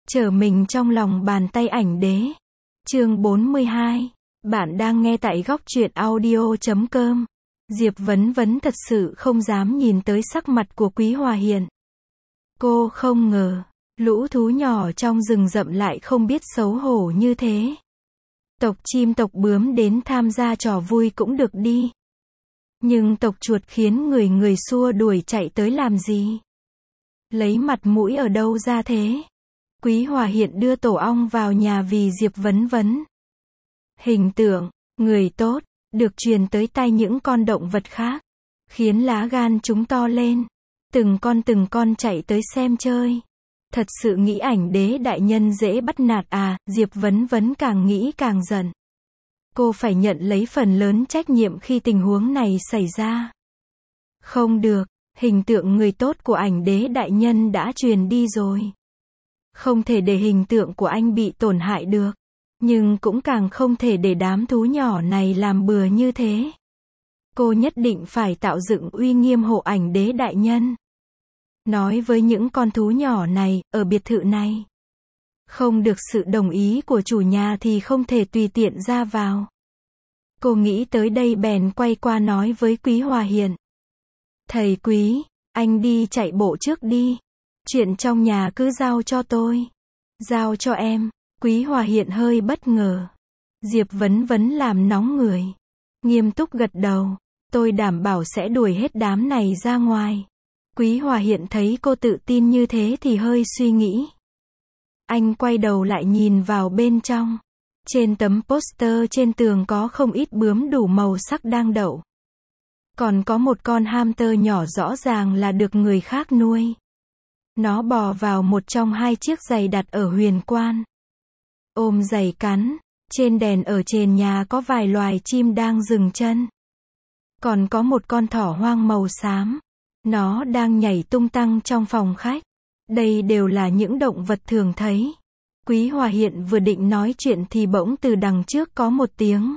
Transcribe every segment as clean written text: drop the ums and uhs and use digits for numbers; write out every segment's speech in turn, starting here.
Trở mình trong lòng bàn tay ảnh đế. Chương 42. Bạn đang nghe tại góc truyện audio.com. Diệp Vấn Vấn thật sự không dám nhìn tới sắc mặt của Quý Hòa Hiện. Cô không ngờ, lũ thú nhỏ trong rừng rậm lại không biết xấu hổ như thế. Tộc chim tộc bướm đến tham gia trò vui cũng được đi. Nhưng tộc chuột khiến người xua đuổi chạy tới làm gì? Lấy mặt mũi ở đâu ra thế? Quý Hòa Hiện đưa tổ ong vào nhà vì Diệp Vấn Vấn. Hình tượng, người tốt, được truyền tới tai những con động vật khác, khiến lá gan chúng to lên. Từng con chạy tới xem chơi. Thật sự nghĩ ảnh đế đại nhân dễ bắt nạt à, Diệp Vấn Vấn càng nghĩ càng giận. Cô phải nhận lấy phần lớn trách nhiệm khi tình huống này xảy ra. Không được, hình tượng người tốt của ảnh đế đại nhân đã truyền đi rồi. Không thể để hình tượng của anh bị tổn hại được. Nhưng cũng càng không thể để đám thú nhỏ này làm bừa như thế. Cô nhất định phải tạo dựng uy nghiêm hộ ảnh đế đại nhân. Nói với những con thú nhỏ này, ở biệt thự này, không được sự đồng ý của chủ nhà thì không thể tùy tiện ra vào. Cô nghĩ tới đây bèn quay qua nói với Quý Hòa Hiện. Thầy Quý, anh đi chạy bộ trước đi. Chuyện trong nhà cứ giao cho tôi. Giao cho em. Quý Hòa Hiện hơi bất ngờ. Diệp Vấn Vấn làm nóng người. Nghiêm túc gật đầu. Tôi đảm bảo sẽ đuổi hết đám này ra ngoài. Quý Hòa Hiện thấy cô tự tin như thế thì hơi suy nghĩ. Anh quay đầu lại nhìn vào bên trong. Trên tấm poster trên tường có không ít bướm đủ màu sắc đang đậu. Còn có một con hamster nhỏ rõ ràng là được người khác nuôi. Nó bò vào một trong hai chiếc giày đặt ở huyền quan. Ôm giày cắn. Trên đèn ở trên nhà có vài loài chim đang dừng chân. Còn có một con thỏ hoang màu xám. Nó đang nhảy tung tăng trong phòng khách. Đây đều là những động vật thường thấy. Quý Hòa Hiện vừa định nói chuyện thì bỗng từ đằng trước có một tiếng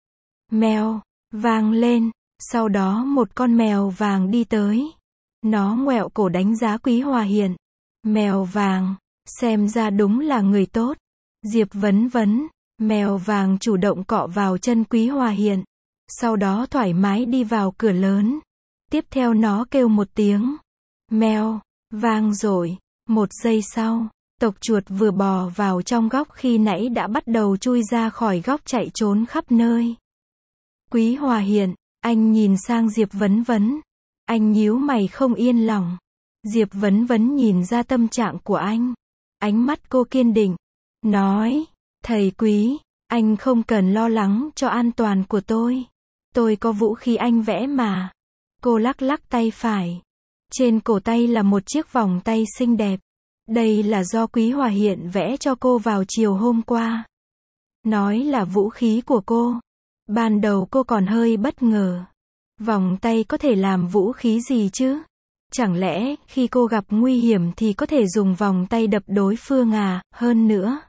meo vang lên. Sau đó một con mèo vàng đi tới. Nó ngoẹo cổ đánh giá Quý Hòa Hiện. Mèo vàng, xem ra đúng là người tốt. Diệp Vấn Vấn, mèo vàng chủ động cọ vào chân Quý Hòa Hiện. Sau đó thoải mái đi vào cửa lớn. Tiếp theo nó kêu một tiếng meo, vang rồi. Một giây sau, tộc chuột vừa bò vào trong góc khi nãy đã bắt đầu chui ra khỏi góc chạy trốn khắp nơi. Quý Hòa Hiện, anh nhìn sang Diệp Vấn Vấn. Anh nhíu mày không yên lòng. Diệp Vấn Vấn nhìn ra tâm trạng của anh. Ánh mắt cô kiên định. Nói, thầy Quý, anh không cần lo lắng cho an toàn của tôi. Tôi có vũ khí anh vẽ mà. Cô lắc lắc tay phải. Trên cổ tay là một chiếc vòng tay xinh đẹp. Đây là do Quý Hòa Hiện vẽ cho cô vào chiều hôm qua. Nói là vũ khí của cô. Ban đầu cô còn hơi bất ngờ. Vòng tay có thể làm vũ khí gì chứ? Chẳng lẽ, khi cô gặp nguy hiểm thì có thể dùng vòng tay đập đối phương à? Hơn nữa,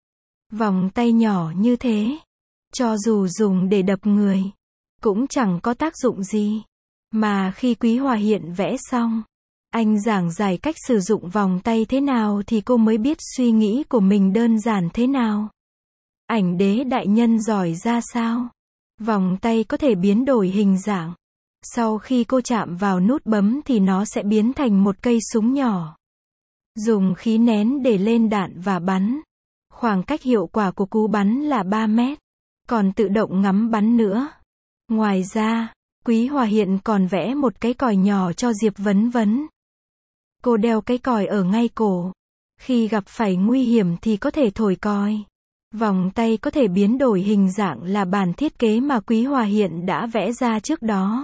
vòng tay nhỏ như thế, cho dù dùng để đập người, cũng chẳng có tác dụng gì. Mà khi Quý Hòa Hiện vẽ xong, anh giảng giải cách sử dụng vòng tay thế nào thì cô mới biết suy nghĩ của mình đơn giản thế nào. Ảnh đế đại nhân giỏi ra sao? Vòng tay có thể biến đổi hình dạng. Sau khi cô chạm vào nút bấm thì nó sẽ biến thành một cây súng nhỏ. Dùng khí nén để lên đạn và bắn. Khoảng cách hiệu quả của cú bắn là 3 mét. Còn tự động ngắm bắn nữa. Ngoài ra, Quý Hòa Hiện còn vẽ một cái còi nhỏ cho Diệp Vấn Vấn. Cô đeo cái còi ở ngay cổ. Khi gặp phải nguy hiểm thì có thể thổi còi. Vòng tay có thể biến đổi hình dạng là bản thiết kế mà Quý Hòa Hiện đã vẽ ra trước đó.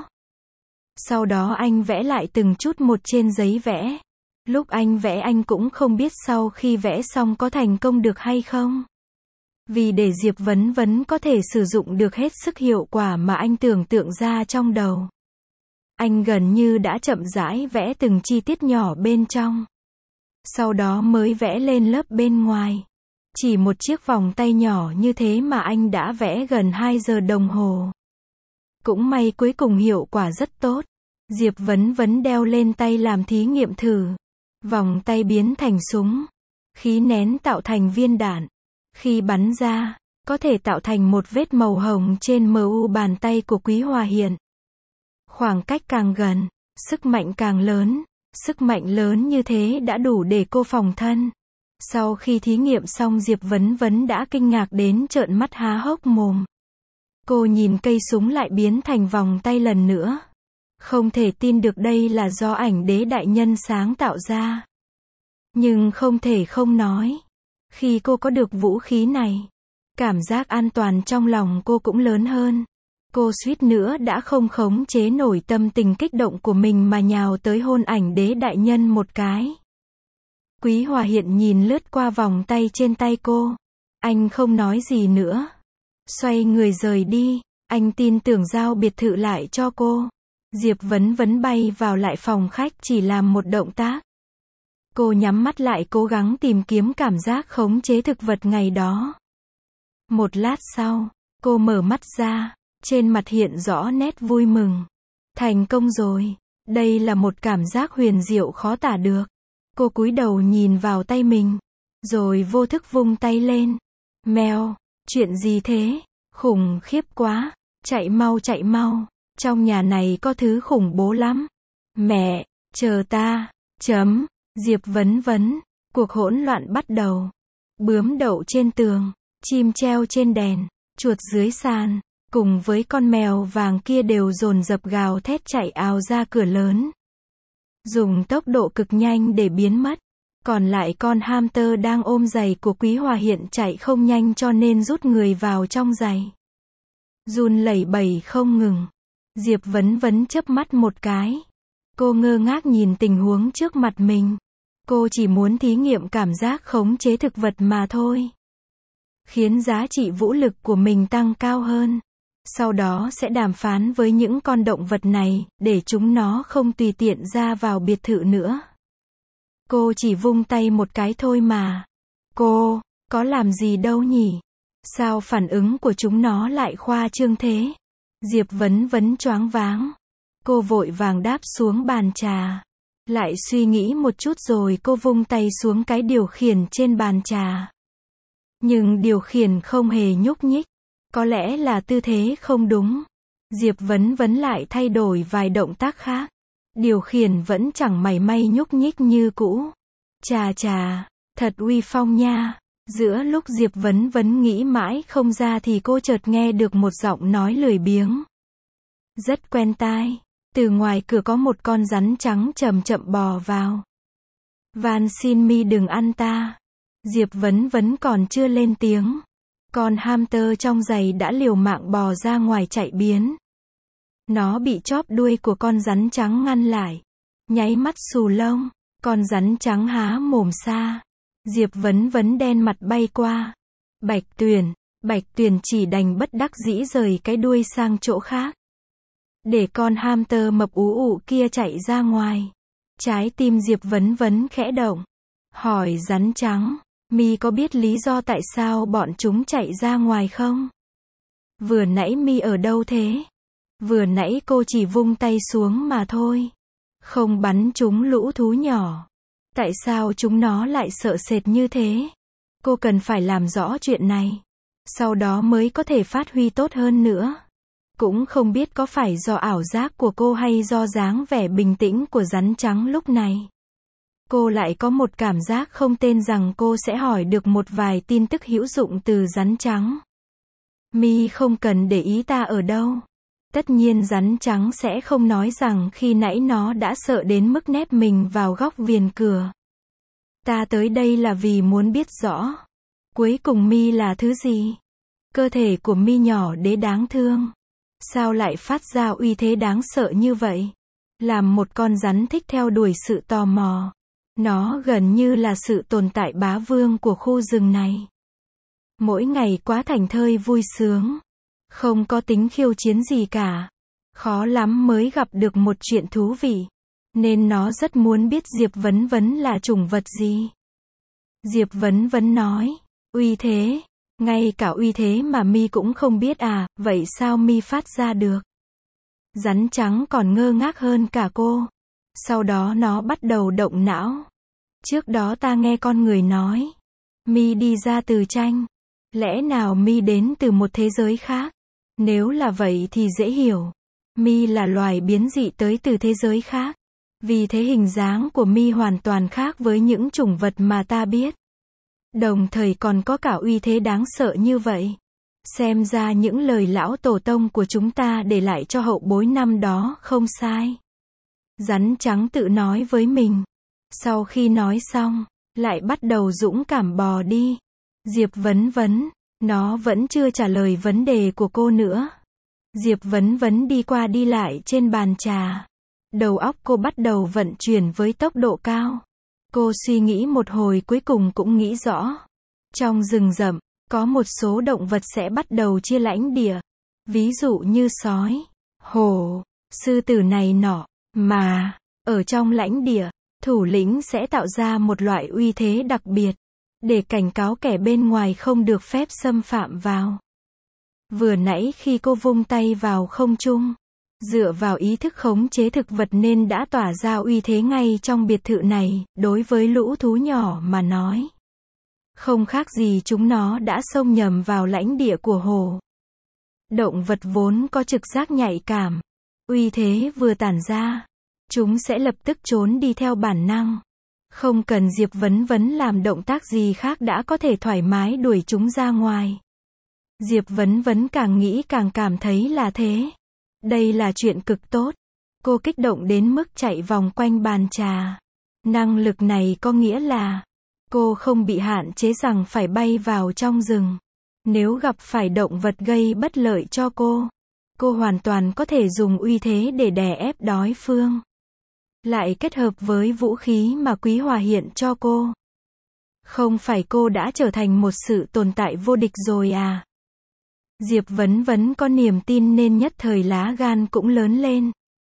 Sau đó anh vẽ lại từng chút một trên giấy vẽ. Lúc anh vẽ anh cũng không biết sau khi vẽ xong có thành công được hay không. Vì để Diệp Vấn Vấn có thể sử dụng được hết sức hiệu quả mà anh tưởng tượng ra trong đầu. Anh gần như đã chậm rãi vẽ từng chi tiết nhỏ bên trong. Sau đó mới vẽ lên lớp bên ngoài. Chỉ một chiếc vòng tay nhỏ như thế mà anh đã vẽ gần 2 giờ đồng hồ. Cũng may cuối cùng hiệu quả rất tốt. Diệp Vấn Vấn đeo lên tay làm thí nghiệm thử. Vòng tay biến thành súng. Khí nén tạo thành viên đạn. Khi bắn ra, có thể tạo thành một vết màu hồng trên mu bàn tay của Quý Hòa Hiện. Khoảng cách càng gần, sức mạnh càng lớn. Sức mạnh lớn như thế đã đủ để cô phòng thân. Sau khi thí nghiệm xong, Diệp Vấn Vấn đã kinh ngạc đến trợn mắt há hốc mồm. Cô nhìn cây súng lại biến thành vòng tay lần nữa. Không thể tin được đây là do ảnh đế đại nhân sáng tạo ra. Nhưng không thể không nói. Khi cô có được vũ khí này, cảm giác an toàn trong lòng cô cũng lớn hơn. Cô suýt nữa đã không khống chế nổi tâm tình kích động của mình mà nhào tới hôn ảnh đế đại nhân một cái. Quý Hòa Hiện nhìn lướt qua vòng tay trên tay cô. Anh không nói gì nữa. Xoay người rời đi. Anh tin tưởng giao biệt thự lại cho cô. Diệp Vấn Vấn bay vào lại phòng khách chỉ làm một động tác. Cô nhắm mắt lại cố gắng tìm kiếm cảm giác khống chế thực vật ngày đó. Một lát sau, cô mở mắt ra. Trên mặt hiện rõ nét vui mừng. Thành công rồi. Đây là một cảm giác huyền diệu khó tả được. Cô cúi đầu nhìn vào tay mình. Rồi vô thức vung tay lên. Mèo, chuyện gì thế? Khủng khiếp quá. Chạy mau chạy mau. Trong nhà này có thứ khủng bố lắm. Mẹ, chờ ta. Diệp Vấn Vấn. Cuộc hỗn loạn bắt đầu. Bướm đậu trên tường. Chim treo trên đèn. Chuột dưới sàn. Cùng với con mèo vàng kia đều dồn dập gào thét chạy ào ra cửa lớn. Dùng tốc độ cực nhanh để biến mất. Còn lại con hamster đang ôm giày của Quý Hòa Hiện chạy không nhanh cho nên rút người vào trong giày. Run lẩy bẩy không ngừng. Diệp Vấn Vấn chớp mắt một cái. Cô ngơ ngác nhìn tình huống trước mặt mình. Cô chỉ muốn thí nghiệm cảm giác khống chế thực vật mà thôi. Khiến giá trị vũ lực của mình tăng cao hơn. Sau đó sẽ đàm phán với những con động vật này, để chúng nó không tùy tiện ra vào biệt thự nữa. Cô chỉ vung tay một cái thôi mà. Cô, có làm gì đâu nhỉ? Sao phản ứng của chúng nó lại khoa trương thế? Diệp Vấn Vấn choáng váng. Cô vội vàng đáp xuống bàn trà. Lại suy nghĩ một chút rồi cô vung tay xuống cái điều khiển trên bàn trà. Nhưng điều khiển không hề nhúc nhích. Có lẽ là tư thế không đúng. Diệp Vấn Vấn lại thay đổi vài động tác khác. Điều khiển vẫn chẳng mảy may nhúc nhích như cũ. Chà chà, thật uy phong nha. Giữa lúc Diệp Vấn Vấn nghĩ mãi không ra thì cô chợt nghe được một giọng nói lười biếng. Rất quen tai. Từ ngoài cửa có một con rắn trắng chậm chậm bò vào. Van xin mi đừng ăn ta. Diệp Vấn Vấn còn chưa lên tiếng. Con hamster trong giày đã liều mạng bò ra ngoài chạy biến. Nó bị chóp đuôi của con rắn trắng ngăn lại. Nháy mắt xù lông. Con rắn trắng há mồm xa. Diệp Vấn Vấn đen mặt bay qua. Bạch Tuyền chỉ đành bất đắc dĩ rời cái đuôi sang chỗ khác. Để con hamster mập ú ụ kia chạy ra ngoài. Trái tim Diệp Vấn Vấn khẽ động. Hỏi rắn trắng. Mi có biết lý do tại sao bọn chúng chạy ra ngoài không? Vừa nãy Mi ở đâu thế? Vừa nãy cô chỉ vung tay xuống mà thôi. Không bắn chúng lũ thú nhỏ. Tại sao chúng nó lại sợ sệt như thế? Cô cần phải làm rõ chuyện này. Sau đó mới có thể phát huy tốt hơn nữa. Cũng không biết có phải do ảo giác của cô hay do dáng vẻ bình tĩnh của rắn trắng lúc này. Cô lại có một cảm giác không tên rằng cô sẽ hỏi được một vài tin tức hữu dụng từ rắn trắng. Mi không cần để ý ta ở đâu. Tất nhiên rắn trắng sẽ không nói rằng khi nãy nó đã sợ đến mức nép mình vào góc viền cửa. Ta tới đây là vì muốn biết rõ. Cuối cùng Mi là thứ gì? Cơ thể của Mi nhỏ đế đáng thương. Sao lại phát ra uy thế đáng sợ như vậy? Làm một con rắn thích theo đuổi sự tò mò. Nó gần như là sự tồn tại bá vương của khu rừng này. Mỗi ngày quá thảnh thơi vui sướng. Không có tính khiêu chiến gì cả. Khó lắm mới gặp được một chuyện thú vị. Nên nó rất muốn biết Diệp Vấn Vấn là chủng vật gì. Diệp Vấn Vấn nói. Uy thế. Ngay cả uy thế mà Mi cũng không biết à, vậy sao Mi phát ra được? Rắn trắng còn ngơ ngác hơn cả cô. Sau đó nó bắt đầu động não. Trước đó ta nghe con người nói, mi đi ra từ tranh. Lẽ nào mi đến từ một thế giới khác? Nếu là vậy thì dễ hiểu. Mi là loài biến dị tới từ thế giới khác. Vì thế hình dáng của mi hoàn toàn khác với những chủng vật mà ta biết. Đồng thời còn có cả uy thế đáng sợ như vậy. Xem ra những lời lão tổ tông của chúng ta để lại cho hậu bối năm đó không sai. Rắn trắng tự nói với mình. Sau khi nói xong, lại bắt đầu dũng cảm bò đi. Diệp vấn vấn, nó vẫn chưa trả lời vấn đề của cô nữa. Diệp vấn vấn đi qua đi lại trên bàn trà. Đầu óc cô bắt đầu vận chuyển với tốc độ cao. Cô suy nghĩ một hồi cuối cùng cũng nghĩ rõ. Trong rừng rậm, có một số động vật sẽ bắt đầu chia lãnh địa. Ví dụ như sói, hổ, sư tử này nọ. Mà, ở trong lãnh địa, thủ lĩnh sẽ tạo ra một loại uy thế đặc biệt. Để cảnh cáo kẻ bên ngoài không được phép xâm phạm vào. Vừa nãy khi cô vung tay vào không trung, dựa vào ý thức khống chế thực vật nên đã tỏa ra uy thế ngay trong biệt thự này, đối với lũ thú nhỏ mà nói. Không khác gì chúng nó đã xông nhầm vào lãnh địa của hổ. Động vật vốn có trực giác nhạy cảm. Uy thế vừa tản ra, chúng sẽ lập tức trốn đi theo bản năng. Không cần Diệp vấn vấn làm động tác gì khác đã có thể thoải mái đuổi chúng ra ngoài. Diệp vấn vấn càng nghĩ càng cảm thấy là thế. Đây là chuyện cực tốt. Cô kích động đến mức chạy vòng quanh bàn trà. Năng lực này có nghĩa là cô không bị hạn chế rằng phải bay vào trong rừng. Nếu gặp phải động vật gây bất lợi cho cô hoàn toàn có thể dùng uy thế để đè ép đối phương. Lại kết hợp với vũ khí mà Quý Hòa hiện cho cô. Không phải cô đã trở thành một sự tồn tại vô địch rồi à? Diệp vấn vấn có niềm tin nên nhất thời lá gan cũng lớn lên.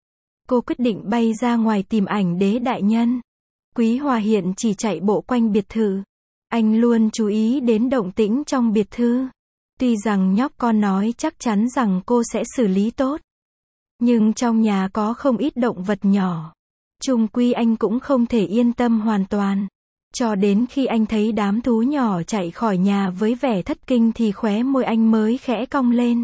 Cô quyết định bay ra ngoài tìm ảnh đế đại nhân. Quý Hòa hiện chỉ chạy bộ quanh biệt thự. Anh luôn chú ý đến động tĩnh trong biệt thự. Tuy rằng nhóc con nói chắc chắn rằng cô sẽ xử lý tốt. Nhưng trong nhà có không ít động vật nhỏ. Chung quy anh cũng không thể yên tâm hoàn toàn. Cho đến khi anh thấy đám thú nhỏ chạy khỏi nhà với vẻ thất kinh thì khóe môi anh mới khẽ cong lên.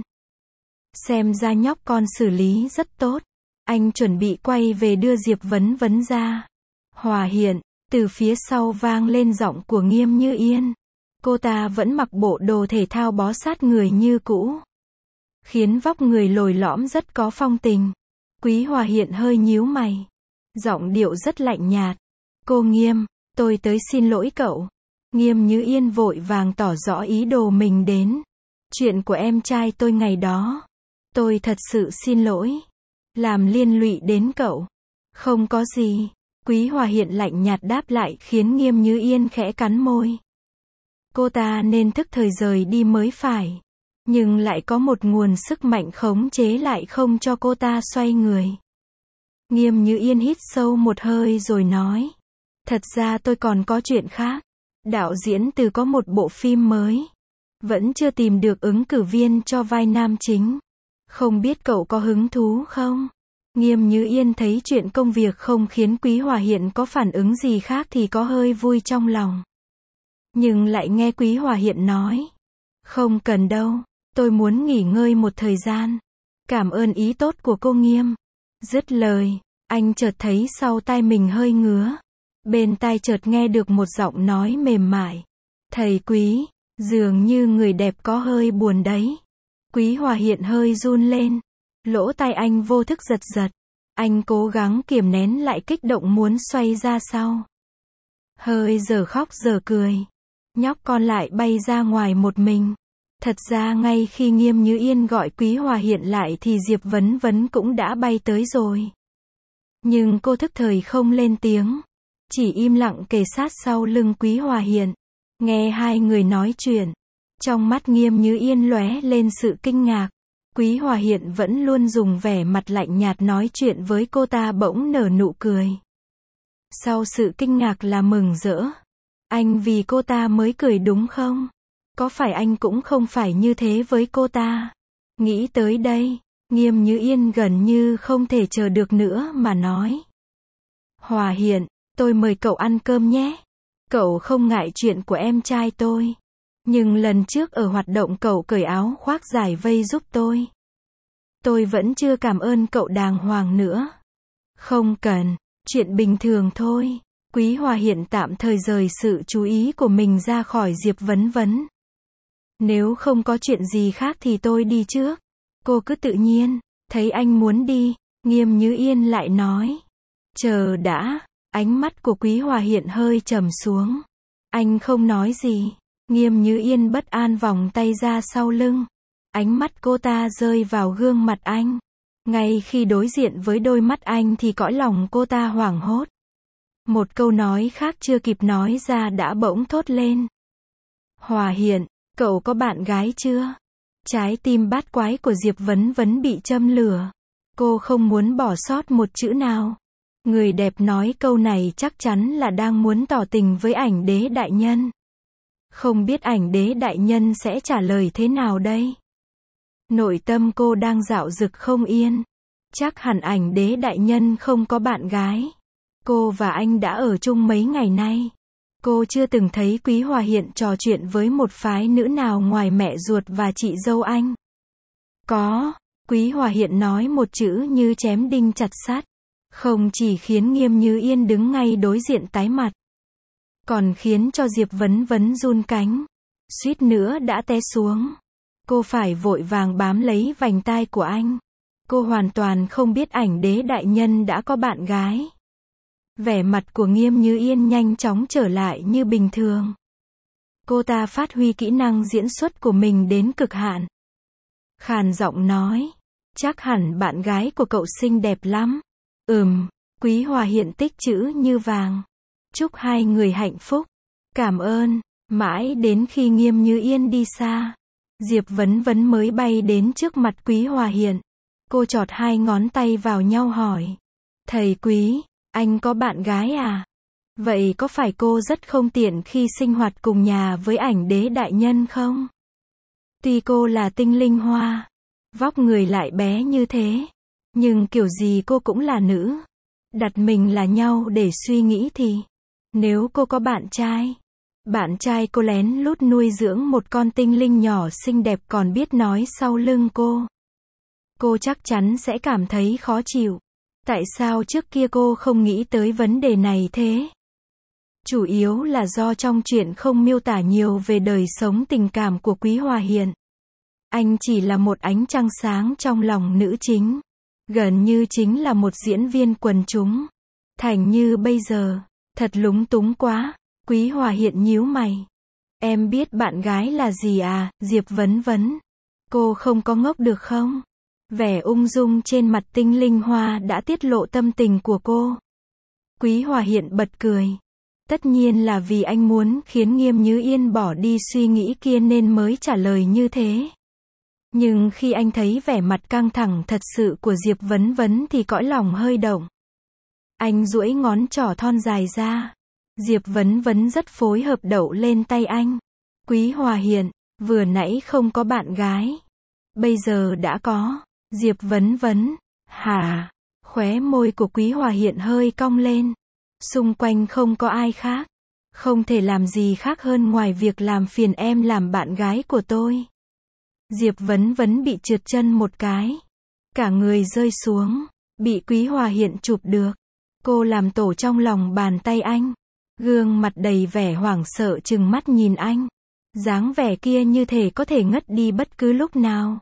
Xem ra nhóc con xử lý rất tốt. Anh chuẩn bị quay về đưa Diệp vấn vấn ra. Hòa hiện, từ phía sau vang lên giọng của Nghiêm Như Yên. Cô ta vẫn mặc bộ đồ thể thao bó sát người như cũ. Khiến vóc người lồi lõm rất có phong tình. Quý Hòa hiện hơi nhíu mày. Giọng điệu rất lạnh nhạt. Cô Nghiêm, tôi tới xin lỗi cậu. Nghiêm Như Yên vội vàng tỏ rõ ý đồ mình đến. Chuyện của em trai tôi ngày đó. Tôi thật sự xin lỗi. Làm liên lụy đến cậu. Không có gì. Quý Hòa hiện lạnh nhạt đáp lại khiến Nghiêm Như Yên khẽ cắn môi. Cô ta nên thức thời rời đi mới phải. Nhưng lại có một nguồn sức mạnh khống chế lại không cho cô ta xoay người. Nghiêm Như Yên hít sâu một hơi rồi nói. Thật ra tôi còn có chuyện khác. Đạo diễn Từ có một bộ phim mới. Vẫn chưa tìm được ứng cử viên cho vai nam chính. Không biết cậu có hứng thú không? Nghiêm Như Yên thấy chuyện công việc không khiến Quý Hòa hiện có phản ứng gì khác thì có hơi vui trong lòng. Nhưng lại nghe Quý Hòa hiện nói. Không cần đâu, tôi muốn nghỉ ngơi một thời gian. Cảm ơn ý tốt của cô Nghiêm. Dứt lời, anh chợt thấy sau tai mình hơi ngứa. Bên tai chợt nghe được một giọng nói mềm mại. Thầy Quý, dường như người đẹp có hơi buồn đấy. Quý Hòa hiện hơi run lên. Lỗ tai anh vô thức giật giật. Anh cố gắng kiềm nén lại kích động muốn xoay ra sau. Hơi giờ khóc giờ cười. Nhóc con lại bay ra ngoài một mình. Thật ra ngay khi Nghiêm Như Yên gọi Quý Hòa hiện lại thì Diệp vấn vấn cũng đã bay tới rồi. Nhưng cô thức thời không lên tiếng. Chỉ im lặng kề sát sau lưng Quý Hòa hiện. Nghe hai người nói chuyện. Trong mắt Nghiêm Như Yên lóe lên sự kinh ngạc. Quý Hòa hiện vẫn luôn dùng vẻ mặt lạnh nhạt nói chuyện với cô ta bỗng nở nụ cười. Sau sự kinh ngạc là mừng rỡ. Anh vì cô ta mới cười đúng không? Có phải anh cũng không phải như thế với cô ta? Nghĩ tới đây, Nghiêm Như Yên gần như không thể chờ được nữa mà nói. Hòa hiện, Tôi mời cậu ăn cơm nhé. Cậu không ngại chuyện của em trai tôi. Nhưng lần trước ở hoạt động cậu cởi áo khoác giải vây giúp tôi. Tôi vẫn chưa cảm ơn cậu đàng hoàng nữa. Không cần, chuyện bình thường thôi. Quý Hòa hiện tạm thời rời sự chú ý của mình ra khỏi Diệp Vấn Vấn. Nếu không có chuyện gì khác thì tôi đi trước. Cô cứ tự nhiên, thấy anh muốn đi, Nghiêm Như Yên lại nói. Chờ đã, ánh mắt của Quý Hòa hiện hơi trầm xuống. Anh không nói gì. Nghiêm Như Yên bất an vòng tay ra sau lưng. Ánh mắt cô ta rơi vào gương mặt anh. Ngay khi đối diện với đôi mắt anh thì cõi lòng cô ta hoảng hốt. Một câu nói khác chưa kịp nói ra đã bỗng thốt lên. Hòa Hiện, cậu có bạn gái chưa? Trái tim bát quái của Diệp Vấn Vấn bị châm lửa. Cô không muốn bỏ sót một chữ nào. Người đẹp nói câu này chắc chắn là đang muốn tỏ tình với Ảnh Đế đại nhân. Không biết Ảnh Đế đại nhân sẽ trả lời thế nào đây? Nội tâm cô đang dạo dực không yên. Chắc hẳn Ảnh Đế đại nhân không có bạn gái. Cô và anh đã ở chung mấy ngày nay. Cô chưa từng thấy Quý Hòa Hiện trò chuyện với một phái nữ nào ngoài mẹ ruột và chị dâu anh. Có, Quý Hòa Hiện nói một chữ như chém đinh chặt sắt. Không chỉ khiến Nghiêm Như Yên đứng ngay đối diện tái mặt, còn khiến cho Diệp Vấn Vấn run cánh. Suýt nữa đã té xuống. Cô phải vội vàng bám lấy vành tai của anh. Cô hoàn toàn không biết Ảnh Đế đại nhân đã có bạn gái. Vẻ mặt của Nghiêm Như Yên nhanh chóng trở lại như bình thường. Cô ta phát huy kỹ năng diễn xuất của mình đến cực hạn. Khàn giọng nói. Chắc hẳn bạn gái của cậu xinh đẹp lắm. Quý Hòa Hiện tích chữ như vàng. Chúc hai người hạnh phúc. Cảm ơn. Mãi đến khi Nghiêm Như Yên đi xa, Diệp Vấn Vấn mới bay đến trước mặt Quý Hòa Hiện. Cô chọt hai ngón tay vào nhau hỏi. Thầy Quý, anh có bạn gái à? Vậy có phải cô rất không tiện khi sinh hoạt cùng nhà với Ảnh Đế đại nhân không? Tuy cô là tinh linh hoa, vóc người lại bé như thế, nhưng kiểu gì cô cũng là nữ. Đặt mình là nhau để suy nghĩ thì, nếu cô có bạn trai cô lén lút nuôi dưỡng một con tinh linh nhỏ xinh đẹp còn biết nói sau lưng cô chắc chắn sẽ cảm thấy khó chịu. Tại sao trước kia cô không nghĩ tới vấn đề này thế? Chủ yếu là do trong truyện không miêu tả nhiều về đời sống tình cảm của Quý Hòa Hiện. Anh chỉ là một ánh trăng sáng trong lòng nữ chính. Gần như chính là một diễn viên quần chúng. Thành như bây giờ, thật lúng túng quá. Quý Hòa Hiện nhíu mày. Em biết bạn gái là gì à, Diệp Vấn Vấn? Cô không có ngốc được không? Vẻ ung dung trên mặt tinh linh hoa đã tiết lộ tâm tình của cô. Quý Hòa Hiện bật cười. Tất nhiên là vì anh muốn khiến Nghiêm Như Yên bỏ đi suy nghĩ kia nên mới trả lời như thế. Nhưng khi anh thấy vẻ mặt căng thẳng thật sự của Diệp Vấn Vấn thì cõi lòng hơi động. Anh duỗi ngón trỏ thon dài ra. Diệp Vấn Vấn rất phối hợp đậu lên tay anh. Quý Hòa Hiện, vừa nãy không có bạn gái. Bây giờ đã có. Diệp Vấn Vấn, hả? Khóe môi của Quý Hòa Hiện hơi cong lên. Xung quanh không có ai khác. Không thể làm gì khác hơn ngoài việc làm phiền em làm bạn gái của tôi. Diệp Vấn Vấn bị trượt chân một cái. Cả người rơi xuống. Bị Quý Hòa Hiện chụp được. Cô làm tổ trong lòng bàn tay anh. Gương mặt đầy vẻ hoảng sợ trừng mắt nhìn anh. Dáng vẻ kia như thể có thể ngất đi bất cứ lúc nào.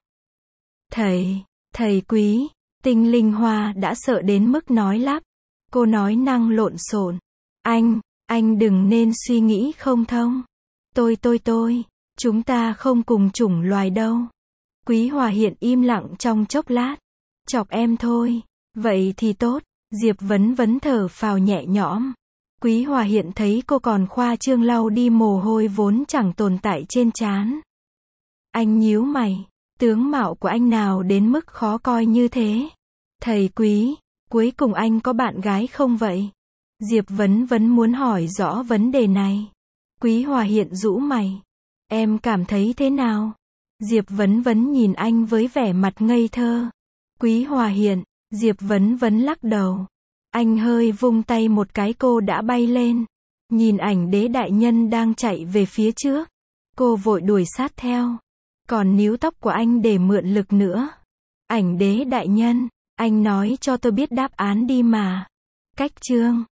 Thầy Quý, tinh linh hoa đã sợ đến mức nói lắp. Cô nói năng lộn xộn. Anh đừng nên suy nghĩ không thông. Tôi, chúng ta không cùng chủng loài đâu. Quý Hòa Hiện im lặng trong chốc lát. Chọc em thôi. Vậy thì tốt. Diệp Vấn Vấn thở phào nhẹ nhõm. Quý Hòa Hiện thấy cô còn khoa trương lau đi mồ hôi vốn chẳng tồn tại trên trán. Anh nhíu mày. Tướng mạo của anh nào đến mức khó coi như thế? Thầy Quý, cuối cùng anh có bạn gái không vậy? Diệp Vấn Vấn muốn hỏi rõ vấn đề này. Quý Hòa Hiện rũ mày. Em cảm thấy thế nào? Diệp Vấn Vấn nhìn anh với vẻ mặt ngây thơ. Quý Hòa Hiện, Diệp Vấn Vấn lắc đầu. Anh hơi vung tay một cái cô đã bay lên. Nhìn ảnh đế đại nhân đang chạy về phía trước. Cô vội đuổi sát theo. Còn níu tóc của anh để mượn lực nữa. Ảnh đế đại nhân, anh nói cho tôi biết đáp án đi mà. Cách chương